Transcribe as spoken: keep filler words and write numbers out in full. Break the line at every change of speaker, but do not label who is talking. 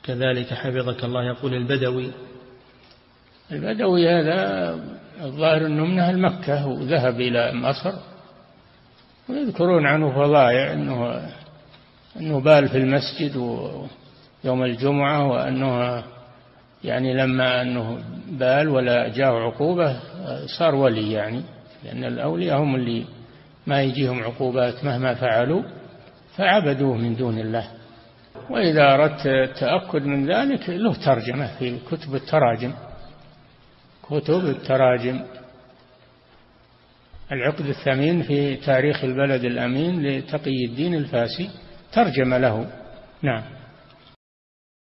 كذلك حفظك الله يقول البدوي.
البدوي هذا الظاهر أنه من أهل مكة وذهب إلى مصر، ويذكرون عنه فضائع أنه أنه بال في المسجد يوم الجمعة، وأنه يعني لما أنه بال ولا جاء عقوبة صار ولي، يعني لأن الأولياء هم اللي ما يجيهم عقوبات مهما فعلوا فعبدوه من دون الله. وإذا أردت التأكد من ذلك له ترجمة في كتب التراجم، كتب التراجم العقد الثمين في تاريخ البلد الأمين لتقي الدين الفاسي ترجم له. نعم.